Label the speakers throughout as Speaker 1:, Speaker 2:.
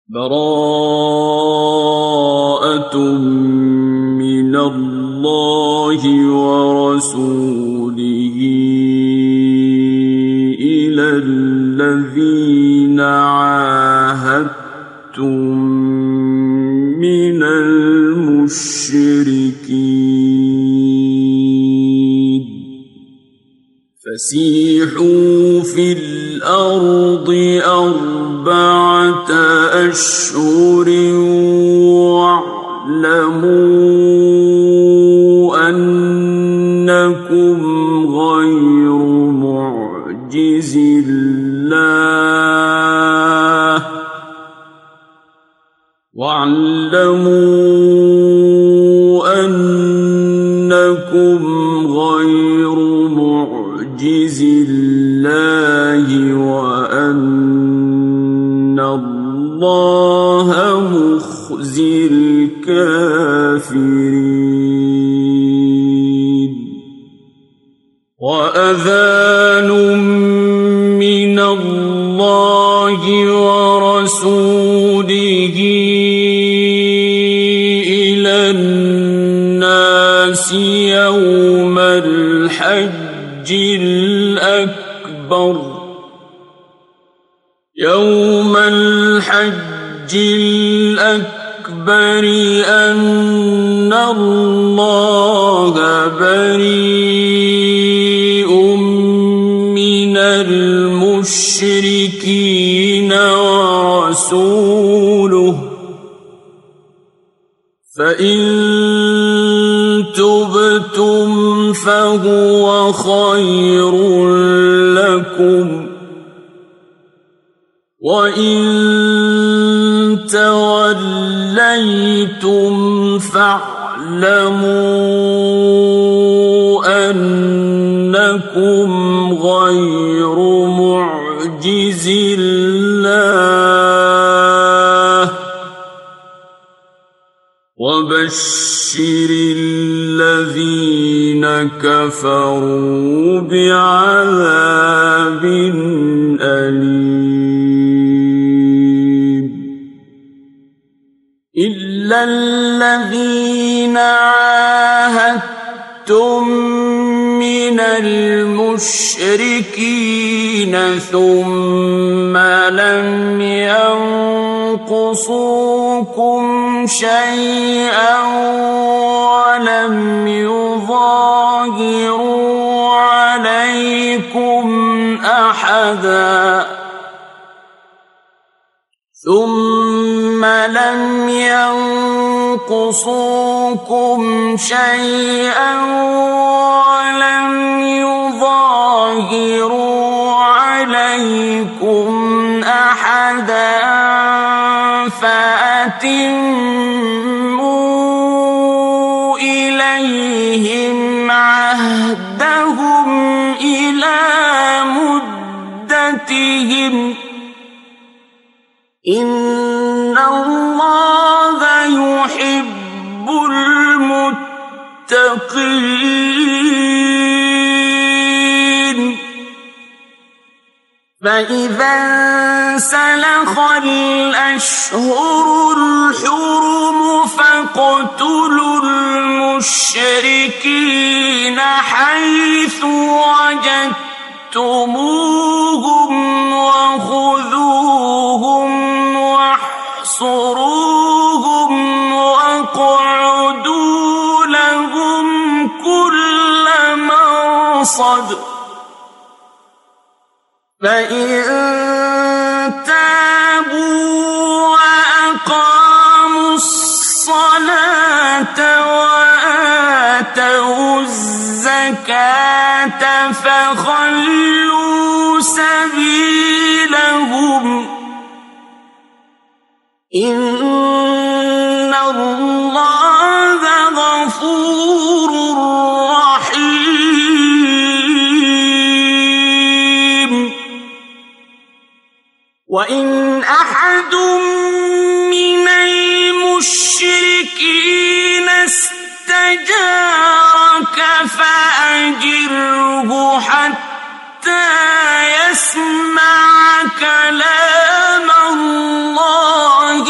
Speaker 1: براءة من الله ورسوله إلى الذين عاهدتم من المشركين فسيحوا في الأرض 4 أشهر واعلموا أنكم غير معجز الله وأن الله مخزي الكافرين وأذان من الله ورسوله إلى الناس يوم الحج الأكبر أن الله بريء من المشركين ورسوله فإن تبتم فهو خير لكم وإن توليتم فاعلموا أنكم غير معجز الله وبشر الذين كفروا بعذاب أليم إلا الذين عاهدتم من المشركين ثم لم ينقصوكم شيئا ولم يظاهروا عليكم أحدا ثم لم ينقصوكم شيئا ولم يظاهروا عليكم أحدا فأتموا إليهم عهدهم إلى مدتهم إن الله يحب المتقين فإذا انسلخ الأشهر الحرم فاقتلوا المشركين حيث وجدتموهم وخذوهم واحصروهم واقعدوا لهم كل مرصد فإن تابوا وأقاموا الصلاة وآتوا الزكاة فخلوا سبيلهم إن الله غفور رحيم وإن أحد من المشركين استجارك فأجره حتى يسمع كلام الله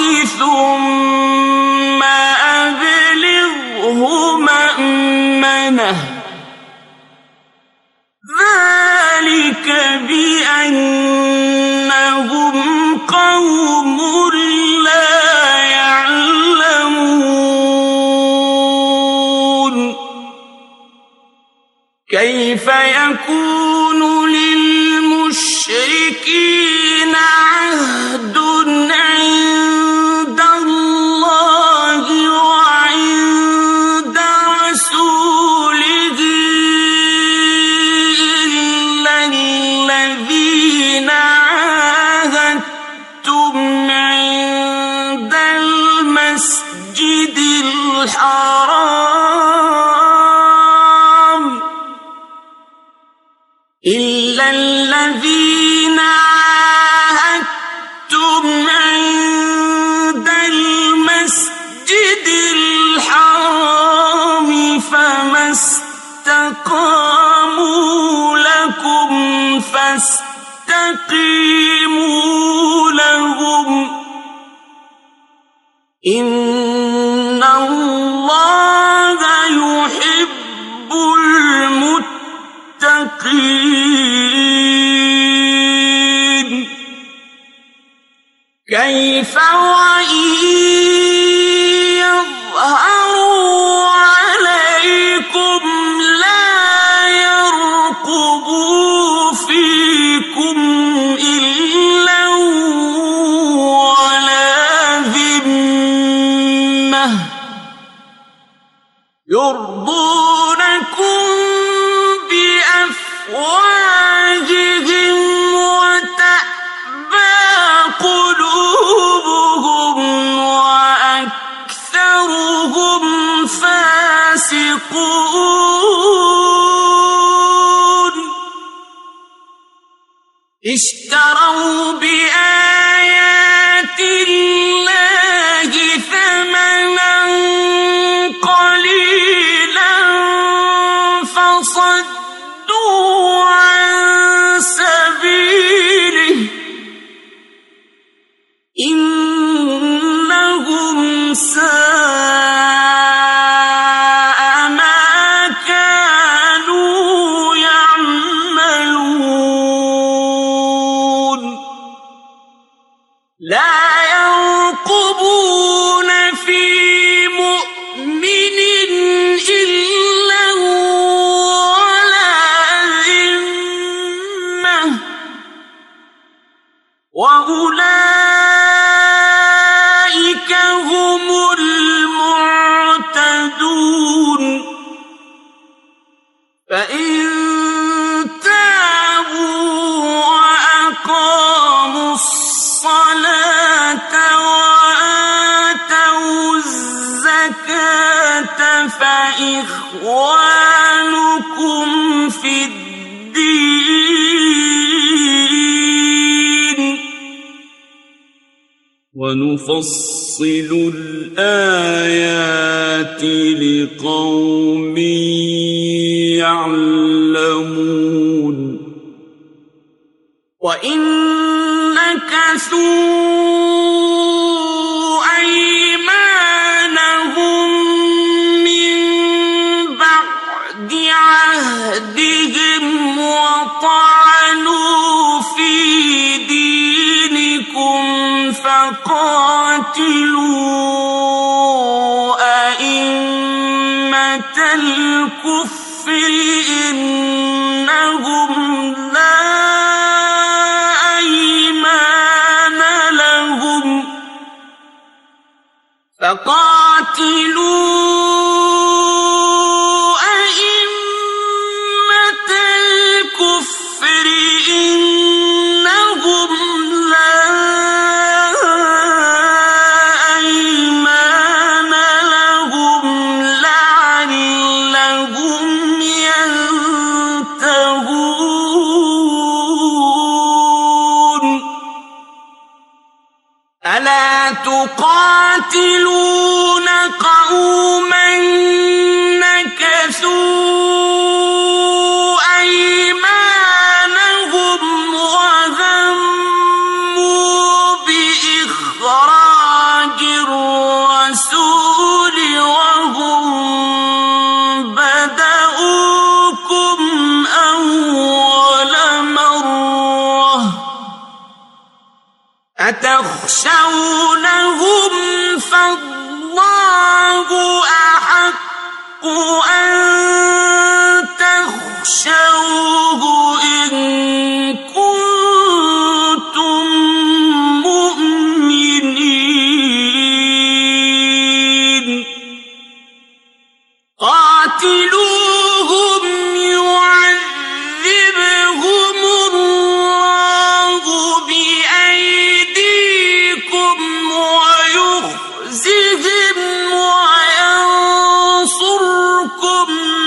Speaker 1: إن الله يحب المتقين كيف وإن يظهروا عليكم لا يرقبوا فيكم إلا ولا ذمة يرضونكم بأفواههم وتأبى قلوبهم وأكثرهم فاسقون اشتروا بآيات الله ثمنا قليلا فصدوا عن سبيله إنهم ساء ما كانوا يعملون لا يرقبون في مؤمن إلا ولا ذمة وأولئك هم المعتدون فإن تابوا وأقاموا الصلاة وآتوا الزكاة فإخوانكم في الدين ونفصل الآيات لقوم يعلمون وإن نكثوا أيمانهم من بعد عهدهم وطعنوا في دينكم فقاتلوا أئمة الكفر إنهم لا أيمان لهم فقاتلوا أئمة الكفر إنهم لا أيمان لهم لعلهم ينتهون ألا تقاتلون قوما نكثوا أيمانهم وهموا بإخراج الرسول وهم بدؤوكم أول مرة أتخشونهم فالله أحق أن تخشوه إن كنتم مؤمنين قاتلوهم يعذبهم الله بأيديكم ويخزهم وينصركم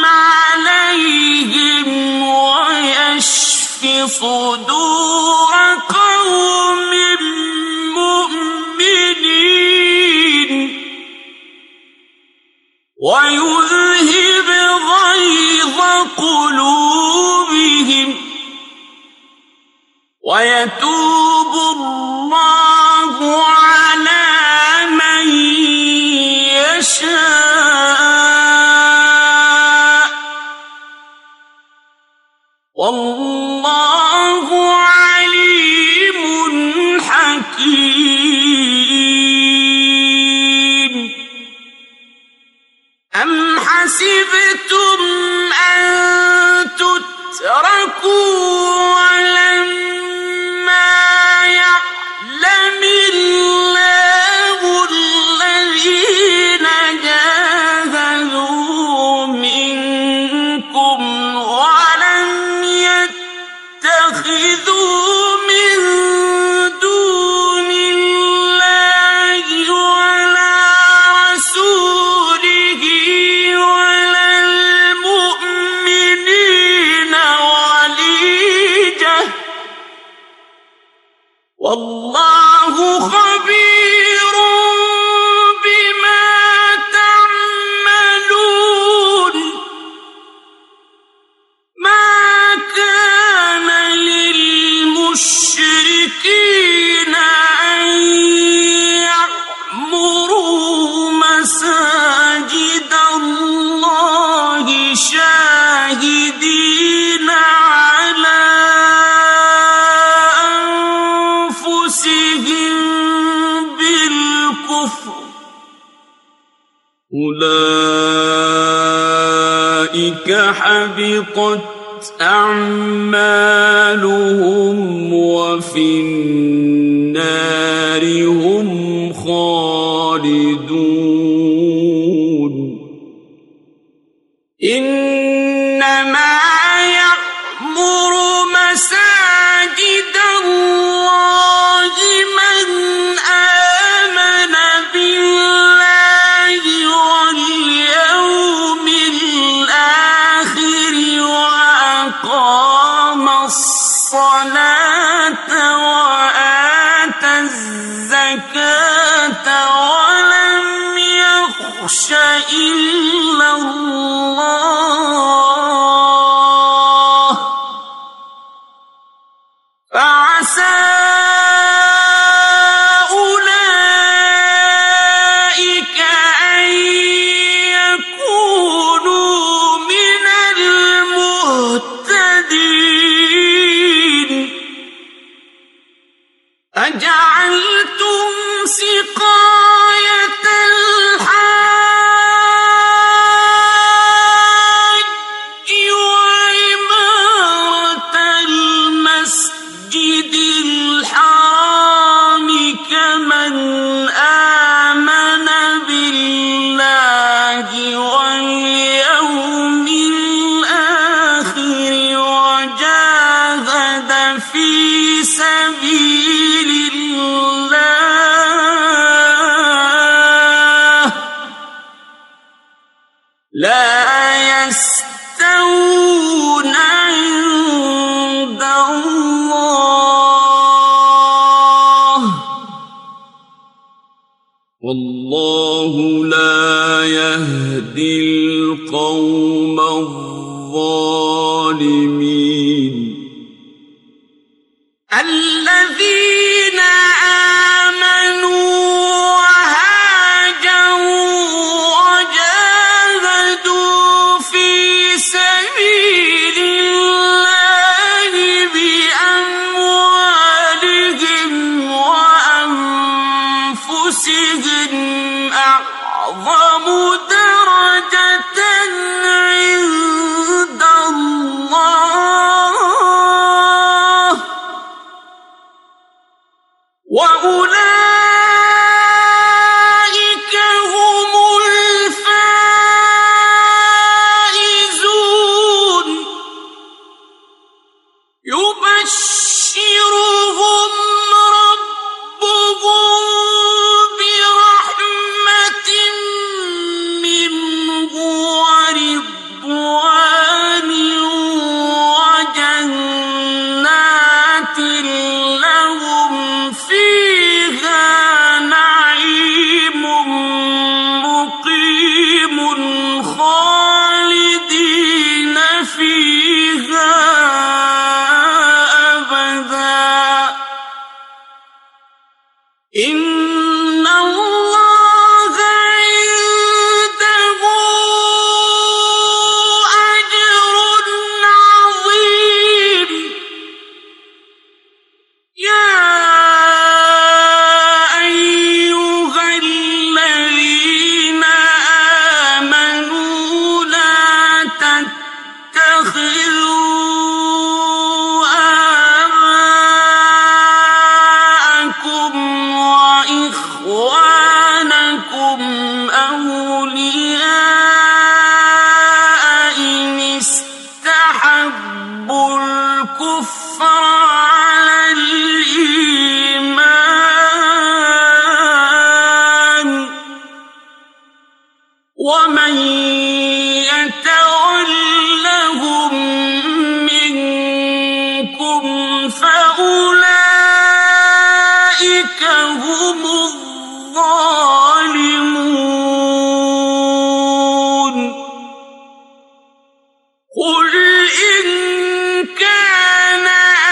Speaker 1: عليهم ويشف صدور قوم مؤمنين ويذهب غيظ قلوبهم ويتوب الله على من الكفر أولئك حبطت أعمالهم وفي النار هم خالدون إنما يعمر مساجد الله من آمن بالله واليوم الآخر وأقام الصلاة وآتى الزكاة ولم يخش إلا الله فعسى أولئك أن يكونوا من المهتدين أجعلتم سقاية الحاج وعمارة المسجد الحرام كمن آمن بالله واليوم الآخر وجاهد في سبيل الله لا يستوون عند الله والله لا يهدي القوم الظالمين الذين آمنوا وهاجروا وجاهدوا في سبيل الله بأموالهم وأنفسهم أعظم درجة عند الله وأولئك هم الفائزون يبشرهم ربهم برحمة منه ورضوان وجنات لهم فيها نعيم مقيم خالدين فيها أبدا إن الله عنده أجر عظيم يا أيها الذين آمنوا لا تتخذوا آباءكم وإخوانكم أولياء إن استحبوا الكفر على الإيمان ومن يتولهم منكم فأولئك هم الظالمون قل إن كان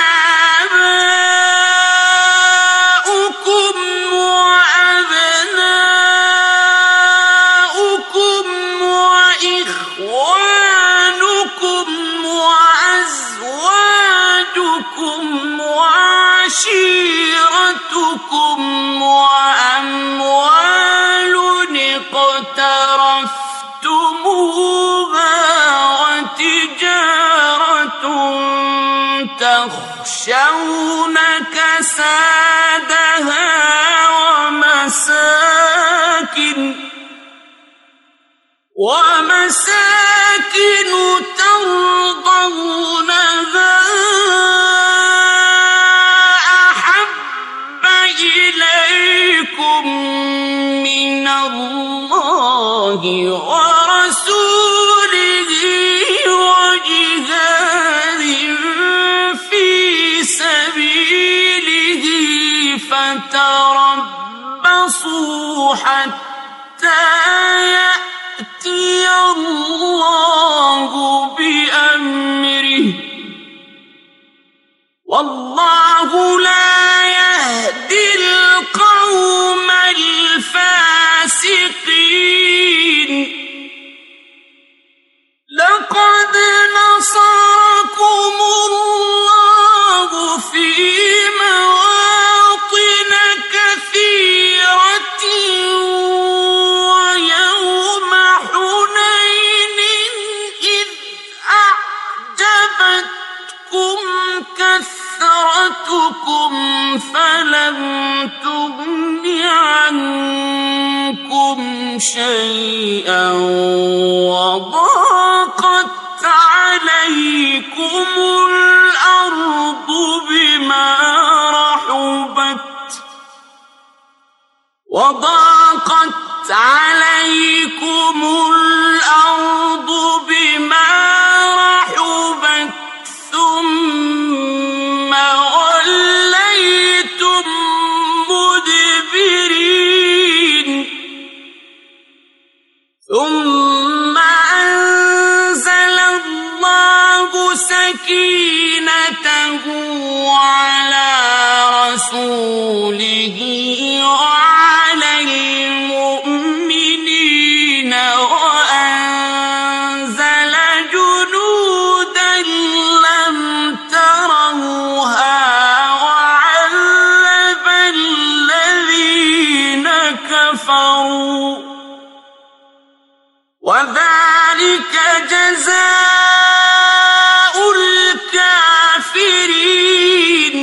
Speaker 1: آباؤكم وأبناؤكم وإخوانكم وأزواجكم وعشيرتكم وأموال تخشون كسادها ومساكن ترضونها أحب إليكم من الله ورسوله وجهاد في سبيله فتربصوا حتى يأتي الله بأمره والله لا يهدي القوم الفاسقين. لقد نصركم الله في مواطن كثيرة ويوم حنين إذ أعجبتكم كثرتكم فلم تغن عنكم شيئا وضاقت عليكم الأرض بما رحبت ثم وليتم مدبرين. ثم أنزل الله سكينته على رسوله وعلى المؤمنين وأنزل جنودا لم تروها وعذب الذين كفروا وذلك جزاء الكافرين.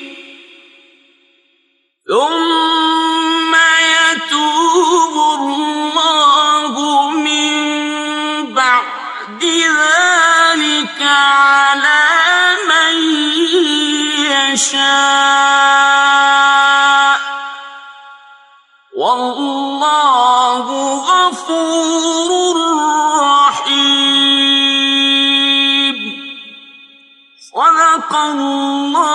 Speaker 1: ثم يتوب الله من بعد ذلك على من يشاء والله غفور رحيم. صدق الله